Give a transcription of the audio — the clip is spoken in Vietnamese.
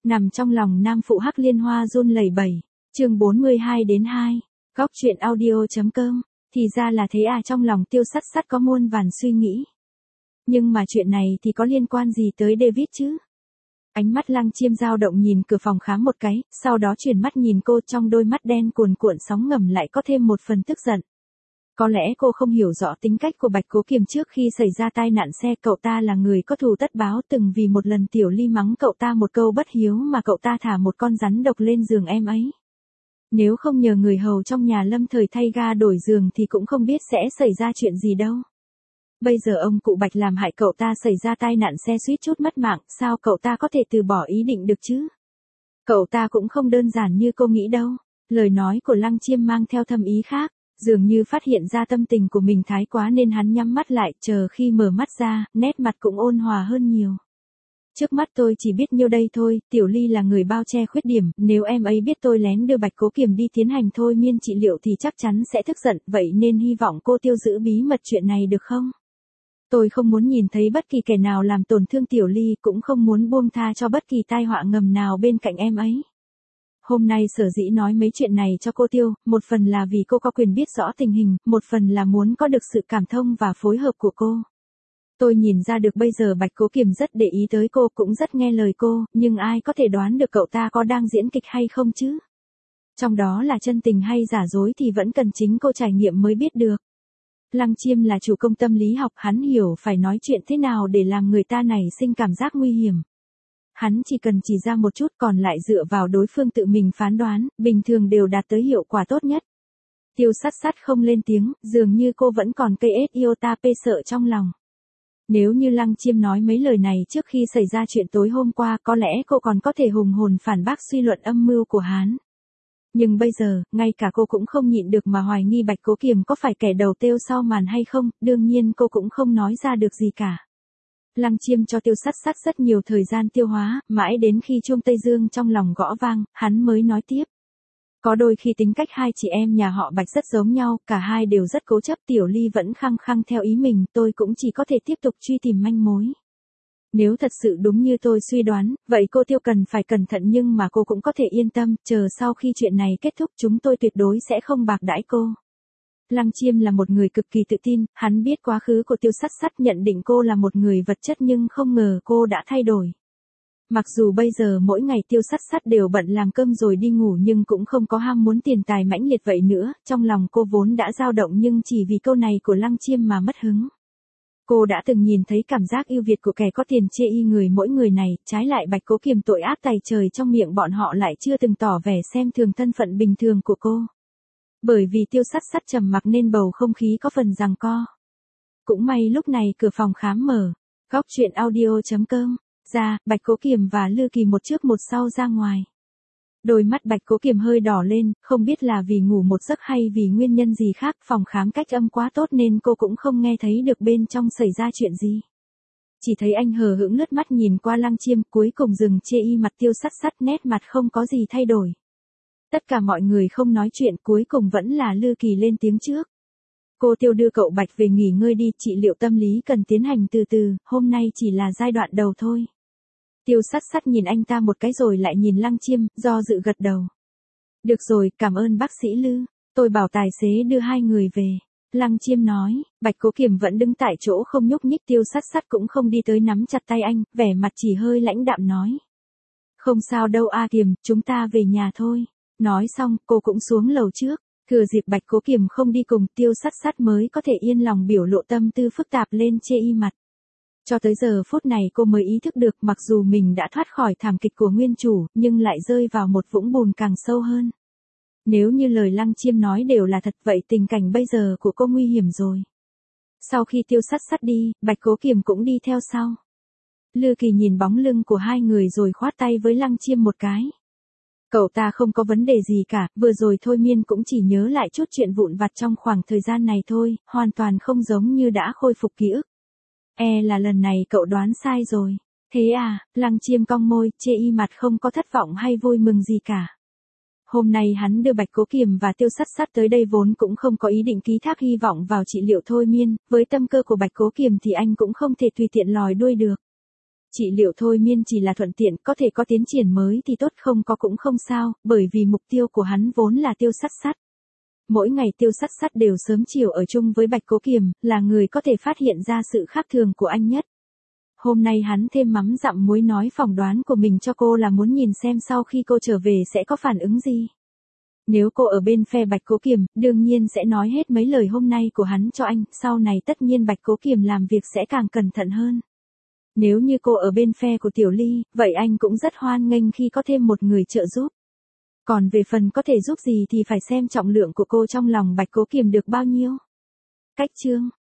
Nằm trong lòng nam phụ Hắc Liên Hoa run lẩy bẩy. Chương 42-2. Góc truyện audio.com. Thì ra là thế à, trong lòng Tiêu Sắt Sắt có muôn vàn suy nghĩ. Nhưng mà chuyện này thì có liên quan gì tới David chứ? Ánh mắt Lăng Chiêm dao động nhìn cửa phòng khám một cái, sau đó chuyển mắt nhìn cô, trong đôi mắt đen cuồn cuộn sóng ngầm lại có thêm một phần tức giận. Có lẽ cô không hiểu rõ tính cách của Bạch Cố Kiềm trước khi xảy ra tai nạn xe, cậu ta là người có thù tất báo, từng vì một lần Tiểu Ly mắng cậu ta một câu bất hiếu mà cậu ta thả một con rắn độc lên giường em ấy. Nếu không nhờ người hầu trong nhà lâm thời thay ga đổi giường thì cũng không biết sẽ xảy ra chuyện gì đâu. Bây giờ ông cụ Bạch làm hại cậu ta xảy ra tai nạn xe suýt chút mất mạng, sao cậu ta có thể từ bỏ ý định được chứ? Cậu ta cũng không đơn giản như cô nghĩ đâu. Lời nói của Lăng Chiêm mang theo thâm ý khác, dường như phát hiện ra tâm tình của mình thái quá nên hắn nhắm mắt lại, chờ khi mở mắt ra, nét mặt cũng ôn hòa hơn nhiều. Trước mắt tôi chỉ biết nhiêu đây thôi, Tiểu Ly là người bao che khuyết điểm, nếu em ấy biết tôi lén đưa Bạch Cố Kiềm đi tiến hành thôi miên trị liệu thì chắc chắn sẽ tức giận, vậy nên hy vọng cô Tiêu giữ bí mật chuyện này được không? Tôi không muốn nhìn thấy bất kỳ kẻ nào làm tổn thương Tiểu Ly, cũng không muốn buông tha cho bất kỳ tai họa ngầm nào bên cạnh em ấy. Hôm nay sở dĩ nói mấy chuyện này cho cô Tiêu, một phần là vì cô có quyền biết rõ tình hình, một phần là muốn có được sự cảm thông và phối hợp của cô. Tôi nhìn ra được bây giờ Bạch Cố Kiềm rất để ý tới cô, cũng rất nghe lời cô, nhưng ai có thể đoán được cậu ta có đang diễn kịch hay không chứ? Trong đó là chân tình hay giả dối thì vẫn cần chính cô trải nghiệm mới biết được. Lăng Chiêm là chủ công tâm lý học, hắn hiểu phải nói chuyện thế nào để làm người ta nảy sinh cảm giác nguy hiểm. Hắn chỉ cần chỉ ra một chút, còn lại dựa vào đối phương tự mình phán đoán, bình thường đều đạt tới hiệu quả tốt nhất. Tiêu Sắt Sắt không lên tiếng, dường như cô vẫn còn cây ết iota p sợ trong lòng. Nếu như Lăng Chiêm nói mấy lời này trước khi xảy ra chuyện tối hôm qua, có lẽ cô còn có thể hùng hồn phản bác suy luận âm mưu của hắn. Nhưng bây giờ, ngay cả cô cũng không nhịn được mà hoài nghi Bạch Cố Kiềm có phải kẻ đầu têu sau màn hay không, đương nhiên cô cũng không nói ra được gì cả. Lăng Chiêm cho Tiêu Sắt Sắt rất nhiều thời gian tiêu hóa, mãi đến khi chuông Tây Dương trong lòng gõ vang, hắn mới nói tiếp. Có đôi khi tính cách hai chị em nhà họ Bạch rất giống nhau, cả hai đều rất cố chấp, Tiểu Ly vẫn khăng khăng theo ý mình, tôi cũng chỉ có thể tiếp tục truy tìm manh mối. Nếu thật sự đúng như tôi suy đoán, vậy cô Tiêu cần phải cẩn thận, nhưng mà cô cũng có thể yên tâm, chờ sau khi chuyện này kết thúc chúng tôi tuyệt đối sẽ không bạc đãi cô. Lăng Chiêm là một người cực kỳ tự tin, hắn biết quá khứ của Tiêu Sắt Sắt, nhận định cô là một người vật chất nhưng không ngờ cô đã thay đổi. Mặc dù bây giờ mỗi ngày Tiêu Sắt Sắt đều bận làm cơm rồi đi ngủ nhưng cũng không có ham muốn tiền tài mãnh liệt vậy nữa, trong lòng cô vốn đã dao động nhưng chỉ vì câu này của Lăng Chiêm mà mất hứng. Cô đã từng nhìn thấy cảm giác ưu việt của kẻ có tiền chê y người mỗi người này, trái lại Bạch Cố Kiềm tội ác tày trời trong miệng bọn họ lại chưa từng tỏ vẻ xem thường thân phận bình thường của cô. Bởi vì Tiêu Sắt Sắt trầm mặc nên bầu không khí có phần giằng co. Cũng may lúc này cửa phòng khám mở. Góc truyện audio.com. Ra, Bạch Cố Kiềm và Lư Kỳ một trước một sau ra ngoài. Đôi mắt Bạch Cố Kiềm hơi đỏ lên, không biết là vì ngủ một giấc hay vì nguyên nhân gì khác, phòng khám cách âm quá tốt nên cô cũng không nghe thấy được bên trong xảy ra chuyện gì. Chỉ thấy anh hờ hững lướt mắt nhìn qua Lăng Chiêm, cuối cùng dừng chê y mặt Tiêu Sắt Sắt, nét mặt không có gì thay đổi. Tất cả mọi người không nói chuyện, cuối cùng vẫn là Lư Kỳ lên tiếng trước. Cô Tiêu đưa cậu Bạch về nghỉ ngơi đi, trị liệu tâm lý cần tiến hành từ từ, hôm nay chỉ là giai đoạn đầu thôi. Tiêu Sắt Sắt nhìn anh ta một cái rồi lại nhìn Lăng Chiêm, do dự gật đầu. Được rồi, cảm ơn bác sĩ Lư, tôi bảo tài xế đưa hai người về. Lăng Chiêm nói, Bạch Cố Kiềm vẫn đứng tại chỗ không nhúc nhích, Tiêu Sắt Sắt cũng không đi tới nắm chặt tay anh, vẻ mặt chỉ hơi lãnh đạm nói. Không sao đâu a Kiềm, chúng ta về nhà thôi. Nói xong, cô cũng xuống lầu trước. Thừa dịp Bạch Cố Kiềm không đi cùng, Tiêu Sắt Sắt mới có thể yên lòng biểu lộ tâm tư phức tạp lên chê y mặt. Cho tới giờ phút này cô mới ý thức được, mặc dù mình đã thoát khỏi thảm kịch của nguyên chủ, nhưng lại rơi vào một vũng bùn càng sâu hơn. Nếu như lời Lăng Chiêm nói đều là thật, vậy tình cảnh bây giờ của cô nguy hiểm rồi. Sau khi Tiêu Sắt Sắt đi, Bạch Cố Kiềm cũng đi theo sau. Lư Kỳ nhìn bóng lưng của hai người rồi khoát tay với Lăng Chiêm một cái. Cậu ta không có vấn đề gì cả, vừa rồi thôi miên cũng chỉ nhớ lại chút chuyện vụn vặt trong khoảng thời gian này thôi, hoàn toàn không giống như đã khôi phục ký ức. Là lần này cậu đoán sai rồi. Thế à, Lăng Chiêm cong môi, chê y mặt không có thất vọng hay vui mừng gì cả. Hôm nay hắn đưa Bạch Cố Kiềm và Tiêu Sắt Sắt tới đây vốn cũng không có ý định ký thác hy vọng vào trị liệu thôi miên, với tâm cơ của Bạch Cố Kiềm thì anh cũng không thể tùy tiện lòi đuôi được. trị liệu thôi miên chỉ là thuận tiện, có thể có tiến triển mới thì tốt, không có cũng không sao, bởi vì mục tiêu của hắn vốn là Tiêu Sắt Sắt. Mỗi ngày Tiêu Sắt Sắt đều sớm chiều ở chung với Bạch Cố Kiềm, là người có thể phát hiện ra sự khác thường của anh nhất. Hôm nay hắn thêm mắm dặm muối nói phỏng đoán của mình cho cô là muốn nhìn xem sau khi cô trở về sẽ có phản ứng gì. Nếu cô ở bên phe Bạch Cố Kiềm, đương nhiên sẽ nói hết mấy lời hôm nay của hắn cho anh, sau này tất nhiên Bạch Cố Kiềm làm việc sẽ càng cẩn thận hơn. Nếu như cô ở bên phe của Tiểu Ly, vậy anh cũng rất hoan nghênh khi có thêm một người trợ giúp. Còn về phần có thể giúp gì thì phải xem trọng lượng của cô trong lòng Bạch Cố Kiềm được bao nhiêu. Cách chương